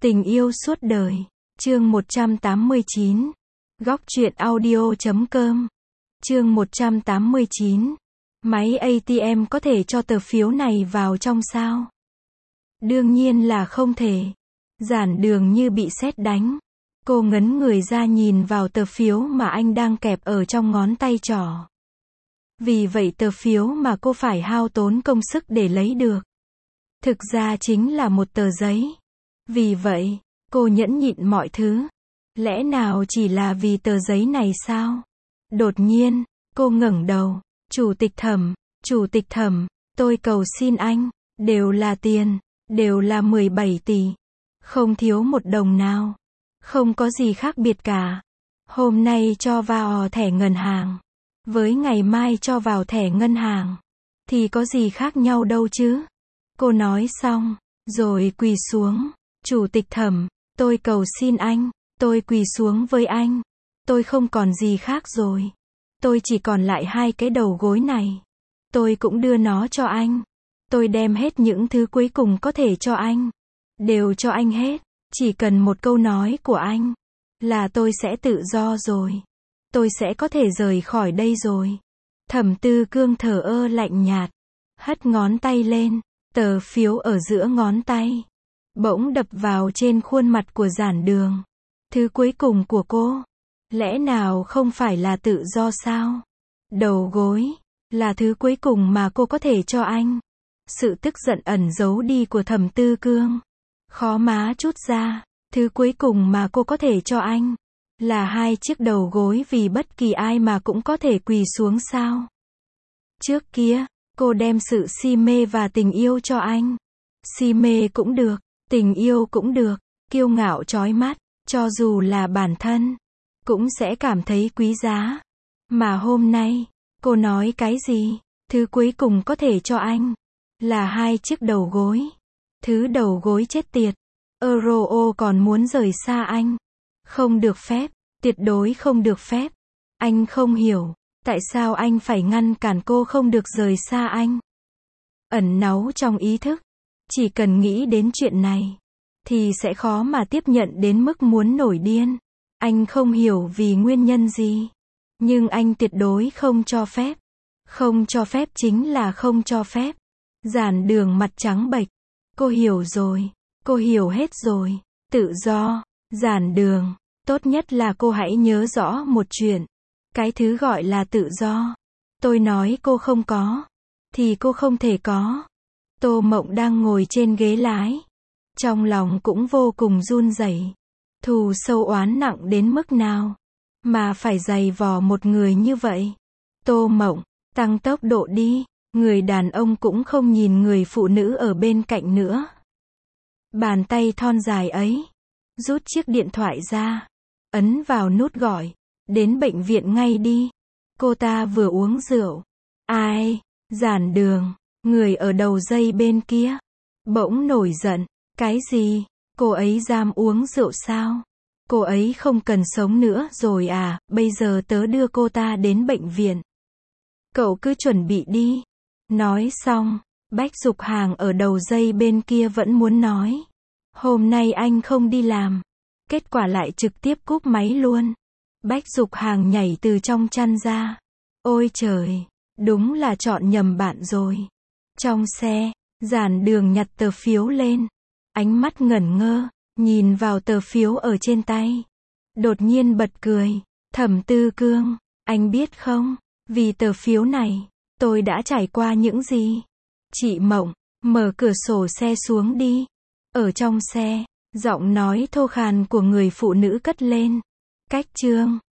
Tình yêu suốt đời. Chương 189. Góc truyện audio.com. Chương 189. Máy ATM có thể cho tờ phiếu này vào trong sao? Đương nhiên là không thể. Giản Đường như bị sét đánh. Cô ngấn người ra nhìn vào tờ phiếu mà anh đang kẹp ở trong ngón tay trỏ. Vì vậy tờ phiếu mà cô phải hao tốn công sức để lấy được, thực ra chính là một tờ giấy. Vì vậy, cô nhẫn nhịn mọi thứ. Lẽ nào chỉ là vì tờ giấy này sao? Đột nhiên, cô ngẩng đầu. Chủ tịch Thẩm, tôi cầu xin anh, đều là tiền, đều là 17 tỷ. Không thiếu một đồng nào. Không có gì khác biệt cả. Hôm nay cho vào thẻ ngân hàng, với ngày mai cho vào thẻ ngân hàng, thì có gì khác nhau đâu chứ? Cô nói xong, rồi quỳ xuống. Chủ tịch Thẩm, tôi cầu xin anh, tôi quỳ xuống với anh. Tôi không còn gì khác rồi. Tôi chỉ còn lại 2 cái đầu gối này. Tôi cũng đưa nó cho anh. Tôi đem hết những thứ cuối cùng có thể cho anh. Đều cho anh hết. Chỉ cần một câu nói của anh, là tôi sẽ tự do rồi. Tôi sẽ có thể rời khỏi đây rồi. Thẩm Tư Cương thờ ơ lạnh nhạt, hất ngón tay lên. Tờ phiếu ở giữa ngón tay bỗng đập vào trên khuôn mặt của Giản Đường. Thứ cuối cùng của cô, lẽ nào không phải là tự do sao? Đầu gối là thứ cuối cùng mà cô có thể cho anh. Sự tức giận ẩn giấu đi của Thẩm Tư Cương khó má trút ra. Thứ cuối cùng mà cô có thể cho anh là 2 chiếc đầu gối, vì bất kỳ ai mà cũng có thể quỳ xuống sao? Trước kia, cô đem sự si mê và tình yêu cho anh. Si mê cũng được, tình yêu cũng được, kiêu ngạo chói mắt, cho dù là bản thân, cũng sẽ cảm thấy quý giá. Mà hôm nay, cô nói cái gì? Thứ cuối cùng có thể cho anh là 2 chiếc đầu gối. Thứ đầu gối chết tiệt. Euro còn muốn rời xa anh. Không được phép, tuyệt đối không được phép. Anh không hiểu, tại sao anh phải ngăn cản cô không được rời xa anh. Ẩn náu trong ý thức, chỉ cần nghĩ đến chuyện này, thì sẽ khó mà tiếp nhận đến mức muốn nổi điên. Anh không hiểu vì nguyên nhân gì, nhưng anh tuyệt đối không cho phép. Không cho phép chính là không cho phép. Giản Đường mặt trắng bệch. Cô hiểu rồi, cô hiểu hết rồi. Tự do. Giản Đường, tốt nhất là cô hãy nhớ rõ một chuyện. Cái thứ gọi là tự do, tôi nói cô không có, thì cô không thể có. Tô Mộng đang ngồi trên ghế lái, trong lòng cũng vô cùng run rẩy. Thù sâu oán nặng đến mức nào mà phải giày vò một người như vậy? Tô Mộng, tăng tốc độ đi. Người đàn ông cũng không nhìn người phụ nữ ở bên cạnh nữa. Bàn tay thon dài ấy rút chiếc điện thoại ra, ấn vào nút gọi. Đến bệnh viện ngay đi. Cô ta vừa uống rượu. Ai? Giản Đường, người ở đầu dây bên kia, bỗng nổi giận. Cái gì? Cô ấy dám uống rượu sao? Cô ấy không cần sống nữa rồi à? Bây giờ tớ đưa cô ta đến bệnh viện. Cậu cứ chuẩn bị đi. Nói xong, Bách Dục Hàng ở đầu dây bên kia vẫn muốn nói. Hôm nay anh không đi làm. Kết quả lại trực tiếp cúp máy luôn. Bách Dục Hàng nhảy từ trong chăn ra. Ôi trời, đúng là chọn nhầm bạn rồi. Trong xe, Giản Đường nhặt tờ phiếu lên. Ánh mắt ngẩn ngơ, nhìn vào tờ phiếu ở trên tay. Đột nhiên bật cười. Thẩm Tư Cương, anh biết không, vì tờ phiếu này, tôi đã trải qua những gì? Chị Mộng, mở cửa sổ xe xuống đi. Ở trong xe, giọng nói thô khàn của người phụ nữ cất lên. Cách chương